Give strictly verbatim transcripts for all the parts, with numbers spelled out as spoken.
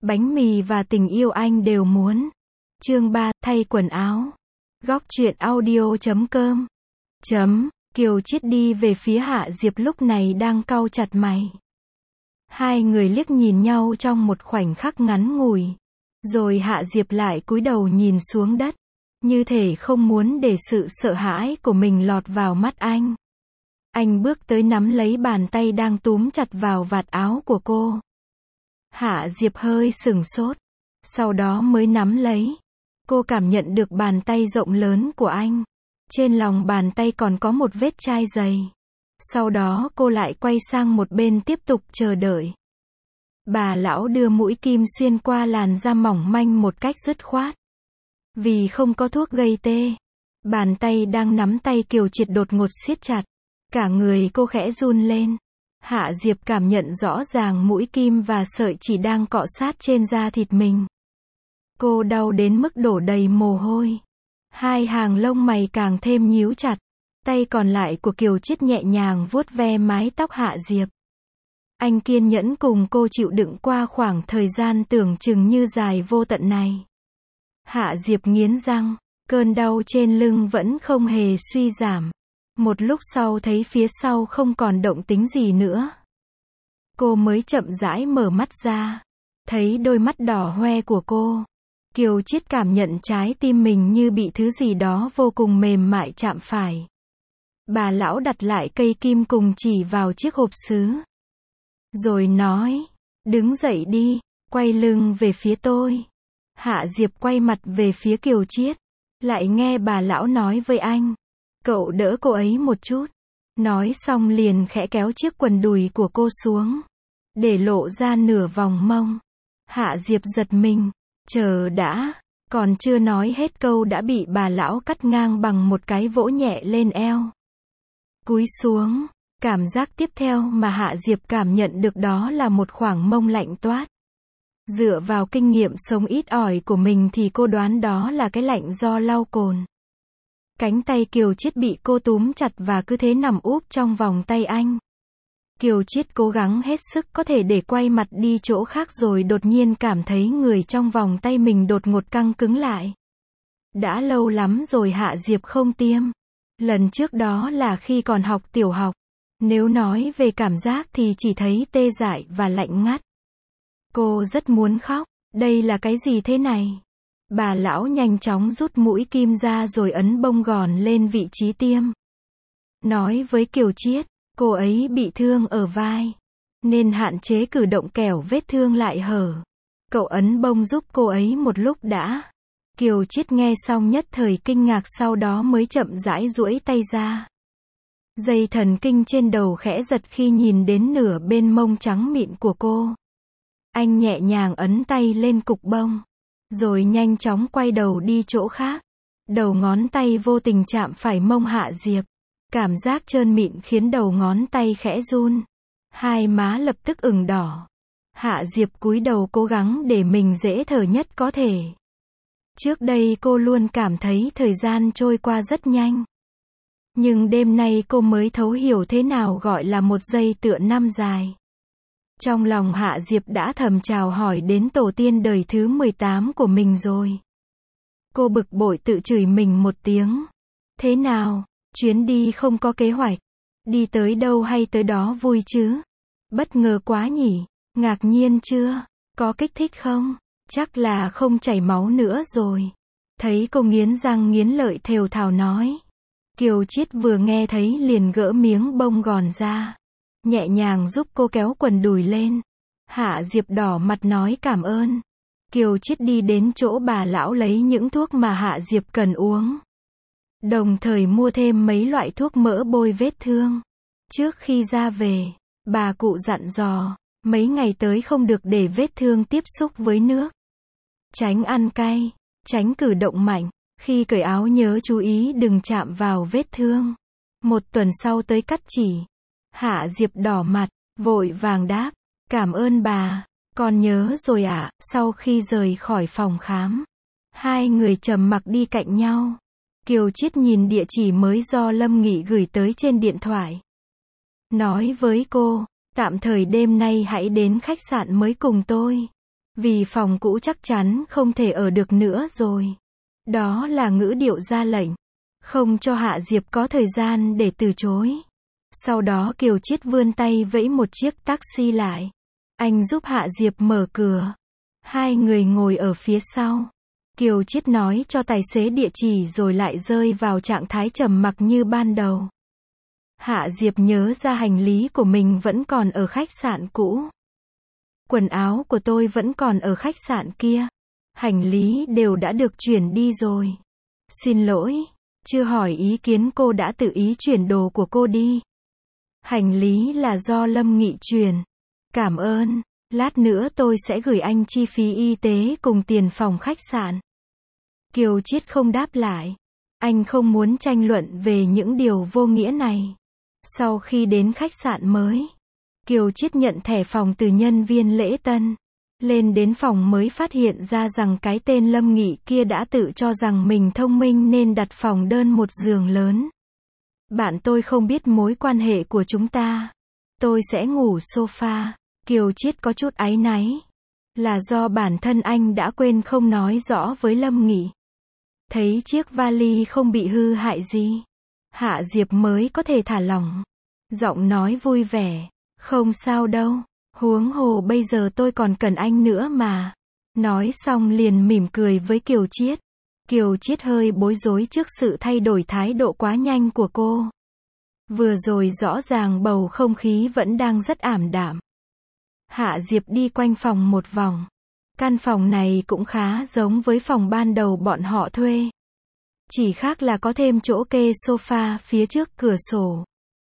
bánh mì và tình yêu anh đều muốn. Chương ba, thay quần áo. Góc truyện audio chấm com. Chấm, Kiều Chiết đi về phía Hạ Diệp lúc này đang cau chặt mày. Hai người liếc nhìn nhau trong một khoảnh khắc ngắn ngủi. Rồi Hạ Diệp lại cúi đầu nhìn xuống đất. Như thể không muốn để sự sợ hãi của mình lọt vào mắt anh. Anh bước tới nắm lấy bàn tay đang túm chặt vào vạt áo của cô. Hạ Diệp hơi sửng sốt. Sau đó mới nắm lấy. Cô cảm nhận được bàn tay rộng lớn của anh. Trên lòng bàn tay còn có một vết chai dày. Sau đó cô lại quay sang một bên tiếp tục chờ đợi. Bà lão đưa mũi kim xuyên qua làn da mỏng manh một cách dứt khoát. Vì không có thuốc gây tê, bàn tay đang nắm tay Kiều Chiết đột ngột siết chặt. Cả người cô khẽ run lên. Hạ Diệp cảm nhận rõ ràng mũi kim và sợi chỉ đang cọ sát trên da thịt mình. Cô đau đến mức đổ đầy mồ hôi. Hai hàng lông mày càng thêm nhíu chặt. Tay còn lại của Kiều Chiết nhẹ nhàng vuốt ve mái tóc Hạ Diệp. Anh kiên nhẫn cùng cô chịu đựng qua khoảng thời gian tưởng chừng như dài vô tận này. Hạ Diệp nghiến răng, cơn đau trên lưng vẫn không hề suy giảm. Một lúc sau thấy phía sau không còn động tĩnh gì nữa. Cô mới chậm rãi mở mắt ra. Thấy đôi mắt đỏ hoe của cô. Kiều Chiết cảm nhận trái tim mình như bị thứ gì đó vô cùng mềm mại chạm phải. Bà lão đặt lại cây kim cùng chỉ vào chiếc hộp sứ. Rồi nói, đứng dậy đi, quay lưng về phía tôi. Hạ Diệp quay mặt về phía Kiều Chiết. Lại nghe bà lão nói với anh. Cậu đỡ cô ấy một chút. Nói xong liền khẽ kéo chiếc quần đùi của cô xuống. Để lộ ra nửa vòng mông. Hạ Diệp giật mình. Chờ đã. Còn chưa nói hết câu đã bị bà lão cắt ngang bằng một cái vỗ nhẹ lên eo. Cúi xuống. Cảm giác tiếp theo mà Hạ Diệp cảm nhận được đó là một khoảng mông lạnh toát. Dựa vào kinh nghiệm sống ít ỏi của mình thì cô đoán đó là cái lạnh do lau cồn. Cánh tay Kiều Chiết bị cô túm chặt và cứ thế nằm úp trong vòng tay anh. Kiều Chiết cố gắng hết sức có thể để quay mặt đi chỗ khác rồi đột nhiên cảm thấy người trong vòng tay mình đột ngột căng cứng lại. Đã lâu lắm rồi Hạ Diệp không tiêm. Lần trước đó là khi còn học tiểu học. Nếu nói về cảm giác thì chỉ thấy tê dại và lạnh ngắt. Cô rất muốn khóc. Đây là cái gì thế này? Bà lão nhanh chóng rút mũi kim ra rồi ấn bông gòn lên vị trí tiêm. Nói với Kiều Chiết, cô ấy bị thương ở vai. Nên hạn chế cử động kẻo vết thương lại hở. Cậu ấn bông giúp cô ấy một lúc đã. Kiều Chiết nghe xong nhất thời kinh ngạc sau đó mới chậm rãi duỗi tay ra. Dây thần kinh trên đầu khẽ giật khi nhìn đến nửa bên mông trắng mịn của cô. Anh nhẹ nhàng ấn tay lên cục bông. Rồi nhanh chóng quay đầu đi chỗ khác. Đầu ngón tay vô tình chạm phải mông Hạ Diệp. Cảm giác trơn mịn khiến đầu ngón tay khẽ run. Hai má lập tức ửng đỏ. Hạ Diệp cúi đầu cố gắng để mình dễ thở nhất có thể. Trước đây cô luôn cảm thấy thời gian trôi qua rất nhanh. Nhưng đêm nay cô mới thấu hiểu thế nào gọi là một giây tựa năm dài. Trong lòng Hạ Diệp đã thầm chào hỏi đến tổ tiên đời thứ mười tám của mình rồi. Cô bực bội tự chửi mình một tiếng. Thế nào, chuyến đi không có kế hoạch. Đi tới đâu hay tới đó vui chứ? Bất ngờ quá nhỉ, ngạc nhiên chưa? Có kích thích không? Chắc là không chảy máu nữa rồi. Thấy cô nghiến răng nghiến lợi thều thào nói. Kiều Chiết vừa nghe thấy liền gỡ miếng bông gòn ra. Nhẹ nhàng giúp cô kéo quần đùi lên. Hạ Diệp đỏ mặt nói cảm ơn. Kiều Chiết đi đến chỗ bà lão lấy những thuốc mà Hạ Diệp cần uống. Đồng thời mua thêm mấy loại thuốc mỡ bôi vết thương. Trước khi ra về, bà cụ dặn dò, mấy ngày tới không được để vết thương tiếp xúc với nước. Tránh ăn cay, tránh cử động mạnh. Khi cởi áo nhớ chú ý đừng chạm vào vết thương. Một tuần sau tới cắt chỉ. Hạ Diệp đỏ mặt, vội vàng đáp, cảm ơn bà, con nhớ rồi ạ. À. Sau khi rời khỏi phòng khám, hai người trầm mặc đi cạnh nhau. Kiều Chiết nhìn địa chỉ mới do Lâm Nghị gửi tới trên điện thoại. Nói với cô, tạm thời đêm nay hãy đến khách sạn mới cùng tôi. Vì phòng cũ chắc chắn không thể ở được nữa rồi. Đó là ngữ điệu ra lệnh. Không cho Hạ Diệp có thời gian để từ chối. Sau đó Kiều Chiết vươn tay vẫy một chiếc taxi lại. Anh giúp Hạ Diệp mở cửa. Hai người ngồi ở phía sau. Kiều Chiết nói cho tài xế địa chỉ rồi lại rơi vào trạng thái trầm mặc như ban đầu. Hạ Diệp nhớ ra hành lý của mình vẫn còn ở khách sạn cũ. Quần áo của tôi vẫn còn ở khách sạn kia. Hành lý đều đã được chuyển đi rồi. Xin lỗi, chưa hỏi ý kiến cô đã tự ý chuyển đồ của cô đi. Hành lý là do Lâm Nghị chuyển. Cảm ơn, lát nữa tôi sẽ gửi anh chi phí y tế cùng tiền phòng khách sạn. Kiều Chiết không đáp lại. Anh không muốn tranh luận về những điều vô nghĩa này. Sau khi đến khách sạn mới, Kiều Chiết nhận thẻ phòng từ nhân viên lễ tân. Lên đến phòng mới phát hiện ra rằng cái tên Lâm Nghị kia đã tự cho rằng mình thông minh nên đặt phòng đơn một giường lớn. Bạn tôi không biết mối quan hệ của chúng ta. Tôi sẽ ngủ sofa. Kiều Chiết có chút áy náy. Là do bản thân anh đã quên không nói rõ với Lâm Nghị. Thấy chiếc vali không bị hư hại gì, Hạ Diệp mới có thể thả lỏng. Giọng nói vui vẻ. Không sao đâu. Huống hồ bây giờ tôi còn cần anh nữa mà. Nói xong liền mỉm cười với Kiều Chiết. Kiều Chiết hơi bối rối trước sự thay đổi thái độ quá nhanh của cô. Vừa rồi rõ ràng bầu không khí vẫn đang rất ảm đạm. Hạ Diệp đi quanh phòng một vòng. Căn phòng này cũng khá giống với phòng ban đầu bọn họ thuê. Chỉ khác là có thêm chỗ kê sofa phía trước cửa sổ.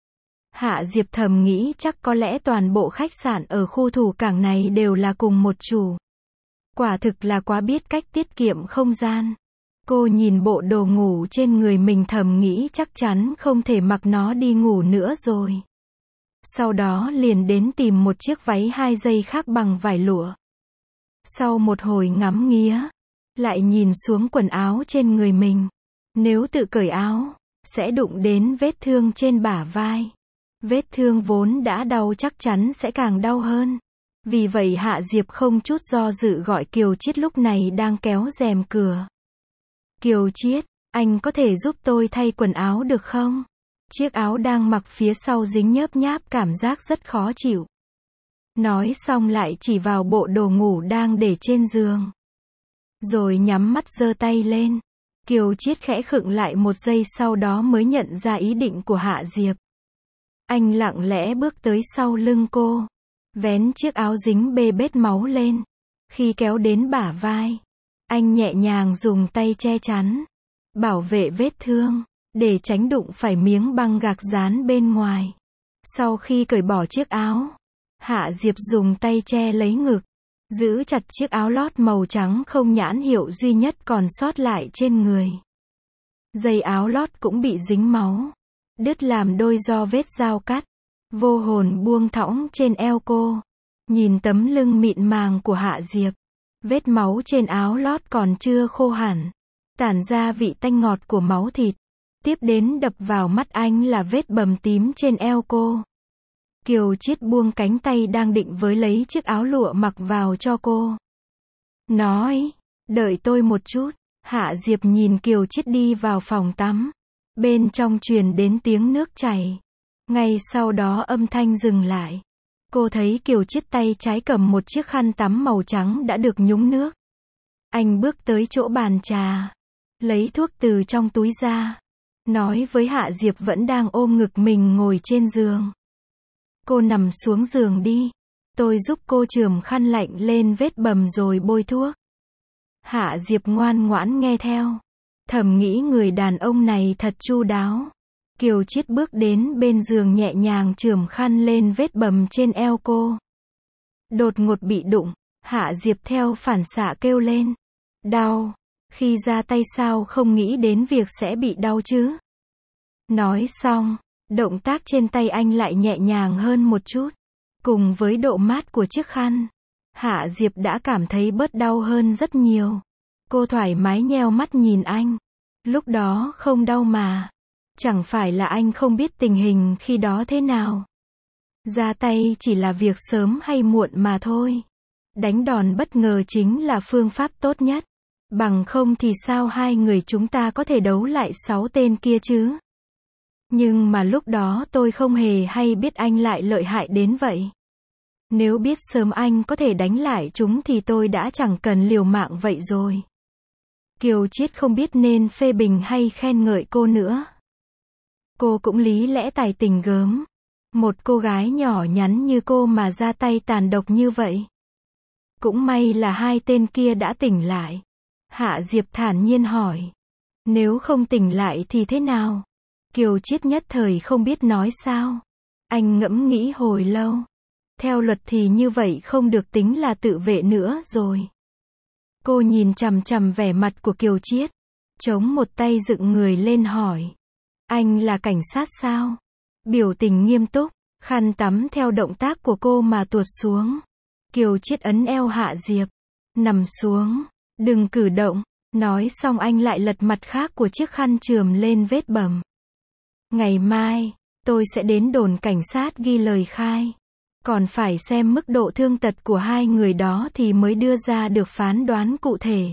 Hạ Diệp thầm nghĩ chắc có lẽ toàn bộ khách sạn ở khu thủ cảng này đều là cùng một chủ. Quả thực là quá biết cách tiết kiệm không gian. Cô nhìn bộ đồ ngủ trên người mình thầm nghĩ chắc chắn không thể mặc nó đi ngủ nữa rồi. Sau đó liền đến tìm một chiếc váy hai dây khác bằng vải lụa. Sau một hồi ngắm nghía, lại nhìn xuống quần áo trên người mình. Nếu tự cởi áo, sẽ đụng đến vết thương trên bả vai. Vết thương vốn đã đau chắc chắn sẽ càng đau hơn. Vì vậy Hạ Diệp không chút do dự gọi Kiều Chiết lúc này đang kéo rèm cửa. Kiều Chiết, anh có thể giúp tôi thay quần áo được không? Chiếc áo đang mặc phía sau dính nhớp nháp cảm giác rất khó chịu. Nói xong lại chỉ vào bộ đồ ngủ đang để trên giường. Rồi nhắm mắt giơ tay lên. Kiều Chiết khẽ khựng lại một giây sau đó mới nhận ra ý định của Hạ Diệp. Anh lặng lẽ bước tới sau lưng cô. Vén chiếc áo dính bê bết máu lên. Khi kéo đến bả vai, anh nhẹ nhàng dùng tay che chắn. Bảo vệ vết thương. Để tránh đụng phải miếng băng gạc dán bên ngoài. Sau khi cởi bỏ chiếc áo, Hạ Diệp dùng tay che lấy ngực. Giữ chặt chiếc áo lót màu trắng không nhãn hiệu duy nhất còn sót lại trên người. Dây áo lót cũng bị dính máu. Đứt làm đôi do vết dao cắt. Vô hồn buông thõng trên eo cô. Nhìn tấm lưng mịn màng của Hạ Diệp. Vết máu trên áo lót còn chưa khô hẳn. Tản ra vị tanh ngọt của máu thịt. Tiếp đến đập vào mắt anh là vết bầm tím trên eo cô. Kiều Chiết buông cánh tay đang định với lấy chiếc áo lụa mặc vào cho cô. Nói, đợi tôi một chút. Hạ Diệp nhìn Kiều Chiết đi vào phòng tắm. Bên trong truyền đến tiếng nước chảy. Ngay sau đó âm thanh dừng lại. Cô thấy Kiều Chiết tay trái cầm một chiếc khăn tắm màu trắng đã được nhúng nước. Anh bước tới chỗ bàn trà. Lấy thuốc từ trong túi ra. Nói với Hạ Diệp vẫn đang ôm ngực mình ngồi trên giường. Cô nằm xuống giường đi. Tôi giúp cô chườm khăn lạnh lên vết bầm rồi bôi thuốc. Hạ Diệp ngoan ngoãn nghe theo. Thầm nghĩ người đàn ông này thật chu đáo. Kiều Chiết bước đến bên giường nhẹ nhàng chườm khăn lên vết bầm trên eo cô. Đột ngột bị đụng. Hạ Diệp theo phản xạ kêu lên. Đau. Khi ra tay sao không nghĩ đến việc sẽ bị đau chứ? Nói xong, động tác trên tay anh lại nhẹ nhàng hơn một chút. Cùng với độ mát của chiếc khăn, Hạ Diệp đã cảm thấy bớt đau hơn rất nhiều. Cô thoải mái nheo mắt nhìn anh. Lúc đó không đau mà. Chẳng phải là anh không biết tình hình khi đó thế nào. Ra tay chỉ là việc sớm hay muộn mà thôi. Đánh đòn bất ngờ chính là phương pháp tốt nhất. Bằng không thì sao hai người chúng ta có thể đấu lại sáu tên kia chứ? Nhưng mà lúc đó tôi không hề hay biết anh lại lợi hại đến vậy. Nếu biết sớm anh có thể đánh lại chúng thì tôi đã chẳng cần liều mạng vậy rồi. Kiều Chiết không biết nên phê bình hay khen ngợi cô nữa. Cô cũng lý lẽ tài tình gớm. Một cô gái nhỏ nhắn như cô mà ra tay tàn độc như vậy. Cũng may là hai tên kia đã tỉnh lại. Hạ Diệp thản nhiên hỏi. Nếu không tỉnh lại thì thế nào? Kiều Chiết nhất thời không biết nói sao. Anh ngẫm nghĩ hồi lâu. Theo luật thì như vậy không được tính là tự vệ nữa rồi. Cô nhìn chằm chằm vẻ mặt của Kiều Chiết. Chống một tay dựng người lên hỏi. Anh là cảnh sát sao? Biểu tình nghiêm túc, khăn tắm theo động tác của cô mà tuột xuống. Kiều Chiết ấn eo Hạ Diệp. Nằm xuống, đừng cử động. Nói xong anh lại lật mặt khác của chiếc khăn chườm lên vết bầm. Ngày mai, tôi sẽ đến đồn cảnh sát ghi lời khai. Còn phải xem mức độ thương tật của hai người đó thì mới đưa ra được phán đoán cụ thể.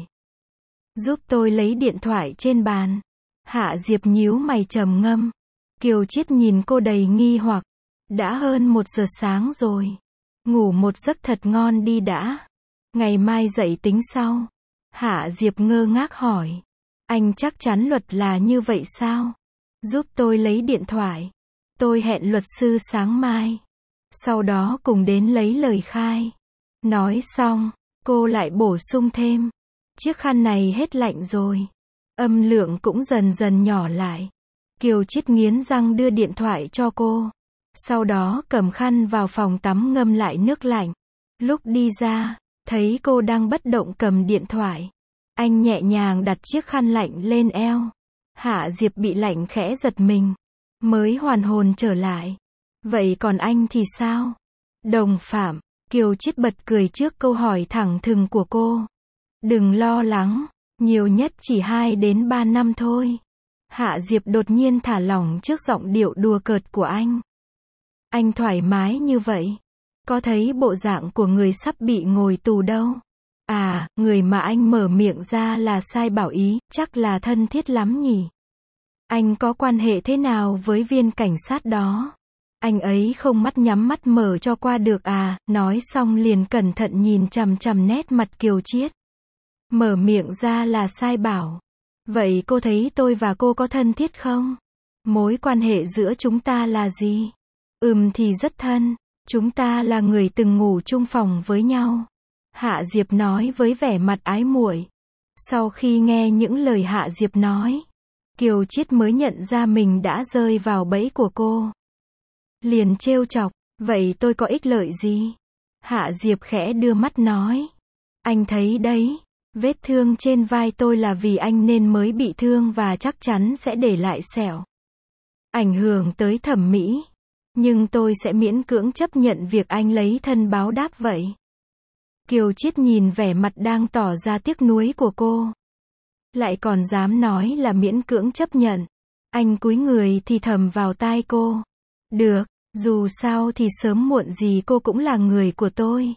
Giúp tôi lấy điện thoại trên bàn. Hạ Diệp nhíu mày trầm ngâm. Kiều Chiết nhìn cô đầy nghi hoặc. Đã hơn một giờ sáng rồi. Ngủ một giấc thật ngon đi đã. Ngày mai dậy tính sau. Hạ Diệp ngơ ngác hỏi. Anh chắc chắn luật là như vậy sao? Giúp tôi lấy điện thoại. Tôi hẹn luật sư sáng mai. Sau đó cùng đến lấy lời khai. Nói xong, cô lại bổ sung thêm. Chiếc khăn này hết lạnh rồi. Âm lượng cũng dần dần nhỏ lại. Kiều Chiết nghiến răng đưa điện thoại cho cô. Sau đó cầm khăn vào phòng tắm ngâm lại nước lạnh. Lúc đi ra, thấy cô đang bất động cầm điện thoại. Anh nhẹ nhàng đặt chiếc khăn lạnh lên eo. Hạ Diệp bị lạnh khẽ giật mình. Mới hoàn hồn trở lại. Vậy còn anh thì sao? Đồng phạm, Kiều Chiết bật cười trước câu hỏi thẳng thừng của cô. Đừng lo lắng, nhiều nhất chỉ hai đến ba năm thôi. Hạ Diệp đột nhiên thả lỏng trước giọng điệu đùa cợt của anh. Anh thoải mái như vậy. Có thấy bộ dạng của người sắp bị ngồi tù đâu? À, người mà anh mở miệng ra là Sai Bảo Ý, chắc là thân thiết lắm nhỉ? Anh có quan hệ thế nào với viên cảnh sát đó? Anh ấy không mắt nhắm mắt mở cho qua được à? Nói xong liền cẩn thận nhìn chằm chằm nét mặt Kiều Chiết. Mở miệng ra là Sai Bảo. Vậy cô thấy tôi và cô có thân thiết không? Mối quan hệ giữa chúng ta là gì? Ừm thì rất thân. Chúng ta là người từng ngủ chung phòng với nhau. Hạ Diệp nói với vẻ mặt ái muội. Sau khi nghe những lời Hạ Diệp nói, Kiều Chiết mới nhận ra mình đã rơi vào bẫy của cô. Liền trêu chọc, vậy tôi có ích lợi gì? Hạ Diệp khẽ đưa mắt nói. Anh thấy đấy, vết thương trên vai tôi là vì anh nên mới bị thương và chắc chắn sẽ để lại sẹo. Ảnh hưởng tới thẩm mỹ. Nhưng tôi sẽ miễn cưỡng chấp nhận việc anh lấy thân báo đáp vậy. Kiều Chiết nhìn vẻ mặt đang tỏ ra tiếc nuối của cô. Lại còn dám nói là miễn cưỡng chấp nhận. Anh cúi người thì thầm vào tai cô. Được, dù sao thì sớm muộn gì cô cũng là người của tôi.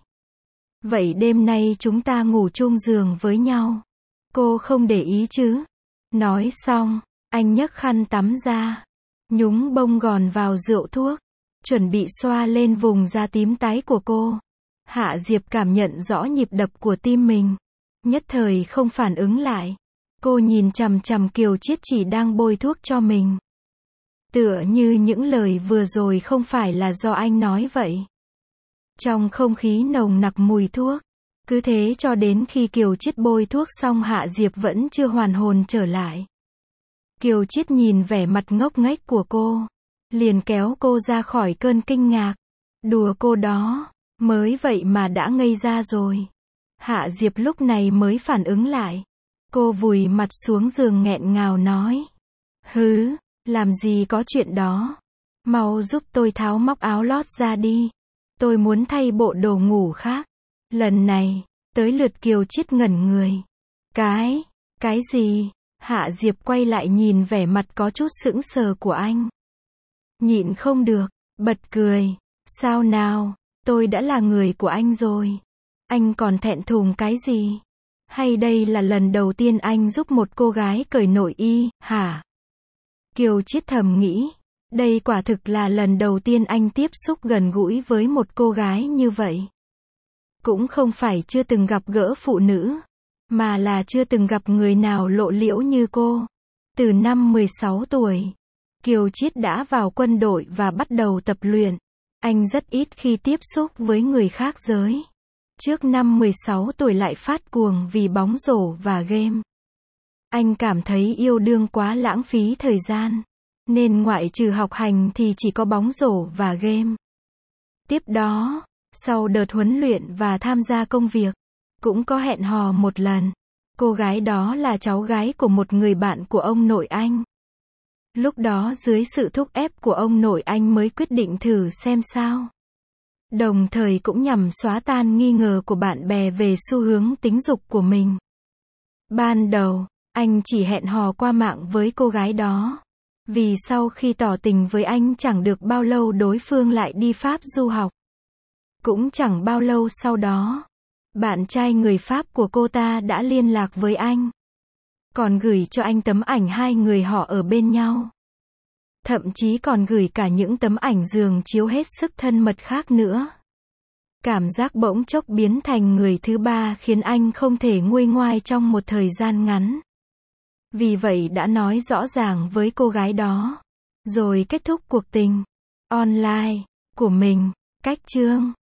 Vậy đêm nay chúng ta ngủ chung giường với nhau. Cô không để ý chứ? Nói xong, anh nhấc khăn tắm ra. Nhúng bông gòn vào rượu thuốc. Chuẩn bị xoa lên vùng da tím tái của cô. Hạ Diệp cảm nhận rõ nhịp đập của tim mình. Nhất thời không phản ứng lại. Cô nhìn chằm chằm Kiều Chiết chỉ đang bôi thuốc cho mình. Tựa như những lời vừa rồi không phải là do anh nói vậy. Trong không khí nồng nặc mùi thuốc. Cứ thế cho đến khi Kiều Chiết bôi thuốc xong Hạ Diệp vẫn chưa hoàn hồn trở lại. Kiều Chiết nhìn vẻ mặt ngốc nghếch của cô. Liền kéo cô ra khỏi cơn kinh ngạc. Đùa cô đó. Mới vậy mà đã ngây ra rồi. Hạ Diệp lúc này mới phản ứng lại. Cô vùi mặt xuống giường nghẹn ngào nói. Hứ, làm gì có chuyện đó. Mau giúp tôi tháo móc áo lót ra đi. Tôi muốn thay bộ đồ ngủ khác. Lần này, tới lượt Kiều Chiết ngẩn người. Cái, cái gì? Hạ Diệp quay lại nhìn vẻ mặt có chút sững sờ của anh. Nhịn không được, bật cười. Sao nào, tôi đã là người của anh rồi. Anh còn thẹn thùng cái gì? Hay đây là lần đầu tiên anh giúp một cô gái cởi nội y, hả? Kiều Chiết thầm nghĩ. Đây quả thực là lần đầu tiên anh tiếp xúc gần gũi với một cô gái như vậy. Cũng không phải chưa từng gặp gỡ phụ nữ, mà là chưa từng gặp người nào lộ liễu như cô. Từ năm mười sáu tuổi, Kiều Chiết đã vào quân đội và bắt đầu tập luyện. Anh rất ít khi tiếp xúc với người khác giới. Trước năm mười sáu tuổi lại phát cuồng vì bóng rổ và game. Anh cảm thấy yêu đương quá lãng phí thời gian, nên ngoại trừ học hành thì chỉ có bóng rổ và game. Tiếp đó, sau đợt huấn luyện và tham gia công việc, cũng có hẹn hò một lần. Cô gái đó là cháu gái của một người bạn của ông nội anh. Lúc đó dưới sự thúc ép của ông nội anh mới quyết định thử xem sao. Đồng thời cũng nhằm xóa tan nghi ngờ của bạn bè về xu hướng tính dục của mình. Ban đầu, anh chỉ hẹn hò qua mạng với cô gái đó. Vì sau khi tỏ tình với anh chẳng được bao lâu đối phương lại đi Pháp du học. Cũng chẳng bao lâu sau đó, bạn trai người Pháp của cô ta đã liên lạc với anh. Còn gửi cho anh tấm ảnh hai người họ ở bên nhau. Thậm chí còn gửi cả những tấm ảnh giường chiếu hết sức thân mật khác nữa. Cảm giác bỗng chốc biến thành người thứ ba khiến anh không thể nguôi ngoai trong một thời gian ngắn. Vì vậy đã nói rõ ràng với cô gái đó. Rồi kết thúc cuộc tình online của mình. Cách chương